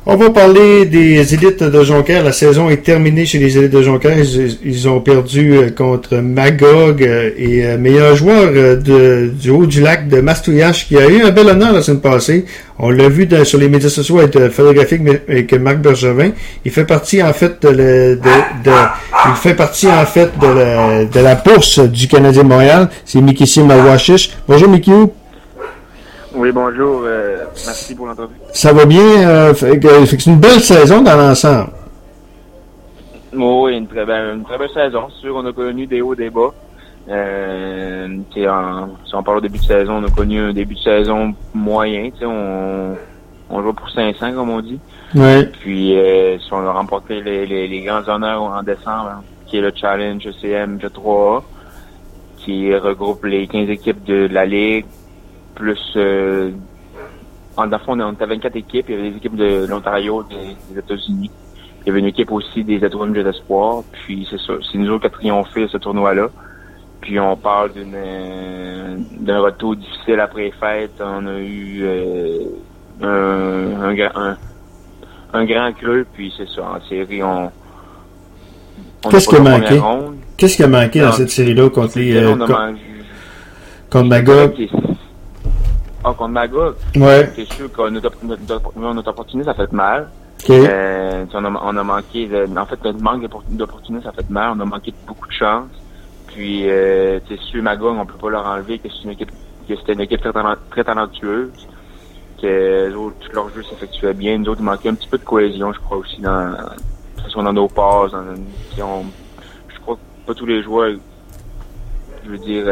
On va parler des élites de Jonquière. La saison est terminée chez les élites de Jonquière. Ils ont perdu contre Magog et meilleur joueur du haut du lac de Mastouillache qui a eu un bel honneur la semaine passée. On l'a vu sur les médias sociaux être photographique avec Marc Bergevin. Il fait partie en fait de la bourse du Canadien de Montréal. C'est Mickey Mawashish. Bonjour Mickey. Oui, bonjour. Merci pour l'entrevue. Ça va bien. Fait que c'est une belle saison dans l'ensemble. Oui, une très belle saison. C'est sûr, on a connu des hauts, des bas. Si on parle au début de saison, on a connu un début de saison moyen. On joue pour 500, comme on dit. Ouais. Puis, si on a remporté les grands honneurs en décembre, qui est le Challenge ECM G3A, qui regroupe les 15 équipes de la Ligue, plus en fond, on était 24 équipes. Il y avait des équipes de l'Ontario, des États-Unis. Il y avait une équipe aussi des Étoiles de l'espoir. Puis c'est ça, c'est nous autres qui avons triomphé ce tournoi-là. Puis on parle d'un retour difficile après les fêtes. On a eu un grand creux. Puis c'est ça, en série, on Qu'est-ce qui a manqué? Qu'est-ce qui a manqué dans cette série-là contre Magog? Contre Magog, ouais. C'est sûr que notre opportunité, ça fait mal. Okay. On a manqué, en fait, notre manque d'opportunité, ça fait mal. On a manqué de beaucoup de chance. Puis, c'est sûr, Magog, on peut pas leur enlever que c'était une équipe très talentueuse. Que tout leur jeu s'effectuait bien. Nous autres, il manquait un petit peu de cohésion, je crois, aussi que ce soit dans nos passes. Je crois que pas tous les joueurs, je veux dire,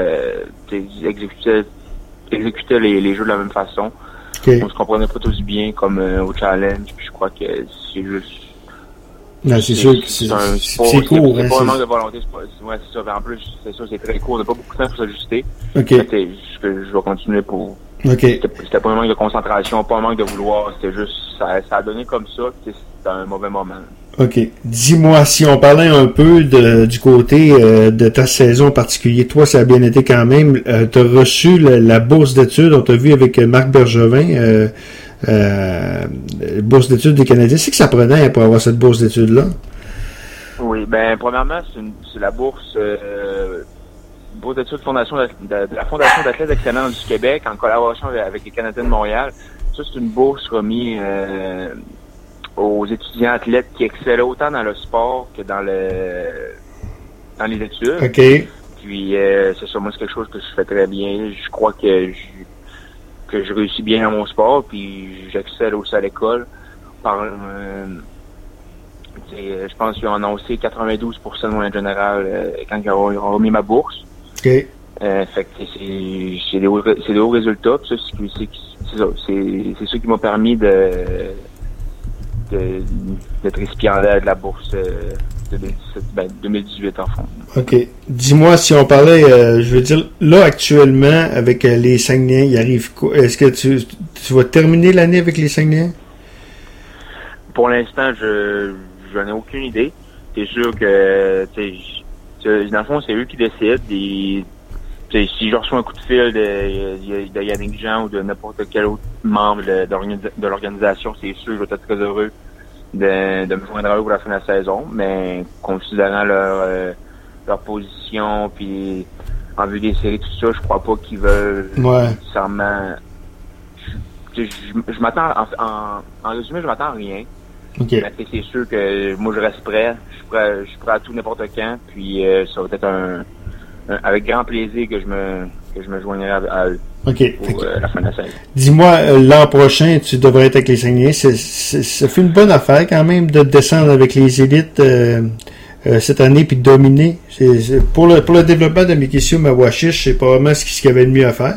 exécutaient les jeux de la même façon. Okay. On se comprenait pas tous bien comme au challenge, puis je crois que c'est juste... Non, c'est sûr que c'est court. C'est pas un manque de volonté, c'est ça. En plus, c'est ça, c'est très court. On n'a pas beaucoup de temps pour s'ajuster. Okay. Je vais continuer pour... Okay. C'était pas un manque de concentration, pas un manque de vouloir. C'était juste... Ça a donné comme ça, puis c'était un mauvais moment. OK. Dis-moi, si on parlait un peu du côté de ta saison en particulier, toi, ça a bien été quand même. Tu as reçu la bourse d'études, on t'a vu avec Marc Bergevin, bourse d'études des Canadiens. C'est que ça prenait pour avoir cette bourse d'études-là? Oui, premièrement, c'est la bourse d'études de la Fondation d'athlètes excellents du Québec en collaboration avec les Canadiens de Montréal. Ça, c'est une bourse remise aux étudiants athlètes qui excellent autant dans le sport que dans les études. OK. Puis c'est ça, moi c'est quelque chose que je fais très bien. Je crois que je réussis bien dans mon sport, puis j'excelle aussi à l'école. Je pense qu'ils ont annoncé 92% de moyenne générale quand ils ont remis ma bourse. OK. Fait que c'est des hauts résultats. Puis ça, c'est ça qui m'a permis d'être récipiendaire de la bourse 2018 en fond. OK. Dis-moi, si on parlait, je veux dire, là actuellement, avec les Saguenayens, il arrive quoi? Est-ce que tu vas terminer l'année avec les Saguenayens? Pour l'instant, je n'en ai aucune idée. C'est sûr que, dans le fond, c'est eux qui décident. Si je reçois un coup de fil de Yannick Jean ou de n'importe quel autre membre de l'organisation, c'est sûr que je vais être très heureux de me joindre à eux pour la fin de la saison. Mais considérant leur position, puis en vue des séries, tout ça, je crois pas qu'ils veulent nécessairement... Je m'attends, en résumé, je m'attends à rien. Okay. Mais c'est sûr que moi, je reste prêt. Je suis prêt à tout n'importe quand. Puis ça va être avec grand plaisir que je me joignerai à eux pour la fin de la saison. Dis-moi, l'an prochain, tu devrais être avec les Saguenayens. Ça fait une bonne affaire quand même de descendre avec les élites cette année puis de dominer. Pour le développement de Mickey Mawashish, c'est probablement ce qu'il y avait de mieux à faire.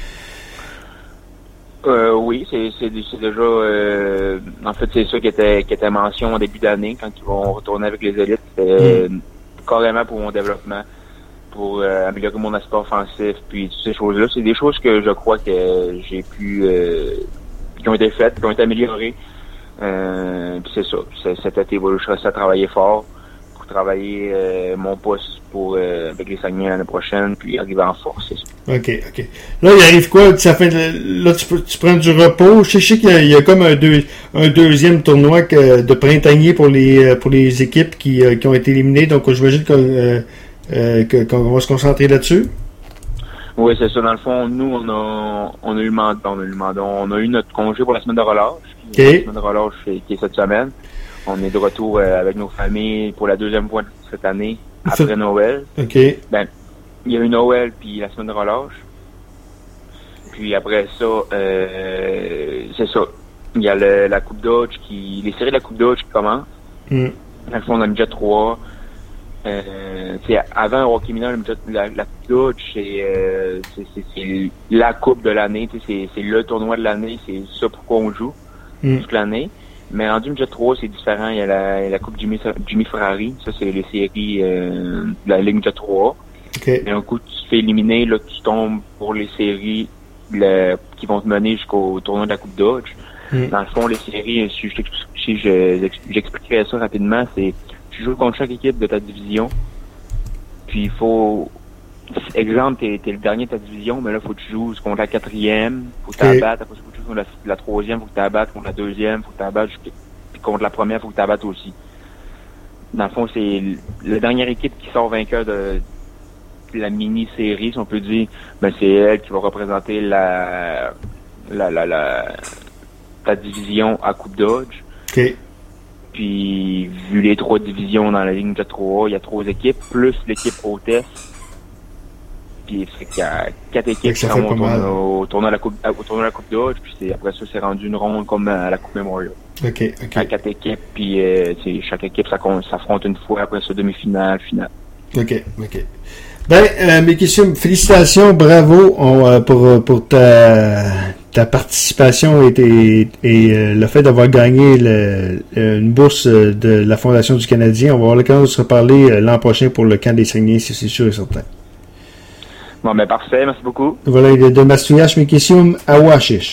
Oui, c'est déjà en fait c'est ça qui était mention en début d'année quand ils vont retourner avec les élites. C'était carrément pour mon développement, pour améliorer mon aspect offensif, puis toutes ces choses-là. C'est des choses que je crois que j'ai pu qui ont été faites, qui ont été améliorées. Puis c'est ça. Cet été, je reste à travailler fort pour pour travailler mon poste avec les Saguenay l'année prochaine, puis arriver en force, c'est ça. OK. Là, il arrive quoi? Là, tu prends du repos. Je sais qu'il y a comme un deuxième tournoi de printanier pour les équipes qui ont été éliminées. Donc, j'imagine qu'on va se concentrer là-dessus. Oui, c'est ça. Dans le fond, nous, on a eu le mandat. On a eu notre congé pour la semaine de relâche. Okay. La semaine de relâche qui est cette semaine. On est de retour avec nos familles pour la deuxième fois cette année, après Noël. OK. Ben, il y a eu Noël puis la semaine de relâche. Puis après ça, c'est ça. Il y a la Coupe Dodge les séries de la Coupe Dodge qui commencent. Dans le fond, on a déjà 3. Avant Hockey mineur, la Coupe Dodge, c'est la coupe de l'année, c'est le tournoi de l'année, c'est ça pourquoi on joue toute l'année. Mais en 2003, c'est différent. Il y a la Coupe Jimmy Ferrari, ça c'est les séries de la Ligue Jet 3. Okay. Et un coup, tu te fais éliminer, là, tu tombes pour les séries qui vont te mener jusqu'au tournoi de la Coupe Dodge. Dans le fond, les séries, si j'expliquerais ça rapidement, c'est tu joues contre chaque équipe de ta division. Puis il faut... Exemple, t'es le dernier de ta division, mais là, faut que tu joues contre la 4e, faut que tu abattes. Après, faut que tu joues contre la 3e, faut que tu abattes. Contre la 2e, faut que tu abattes. Puis contre la première, faut que tu abattes aussi. Dans le fond, c'est la dernière équipe qui sort vainqueur de la mini-série, si on peut dire. Ben, c'est elle qui va représenter ta division à Coupe Dodge. OK. Puis, vu les 3 divisions dans la ligne de 3, il y a 3 équipes, plus l'équipe hôtesse. Puis, il y a 4 équipes qui sont au tournoi de la Coupe Dodge. Puis, après ça, c'est rendu une ronde comme à la Coupe Memorial. OK. À 4 équipes, puis chaque équipe s'affronte une fois, après ça, demi-finale, finale. OK. Ben, mes questions, félicitations, bravo pour ta participation et le fait d'avoir gagné une bourse de la Fondation du Canadien. On va avoir l'occasion de se reparler l'an prochain pour le camp des Saguenay, c'est sûr et certain. Bon, ben parfait, merci beaucoup. Voilà, de Mastouillache, mes questions à Washish.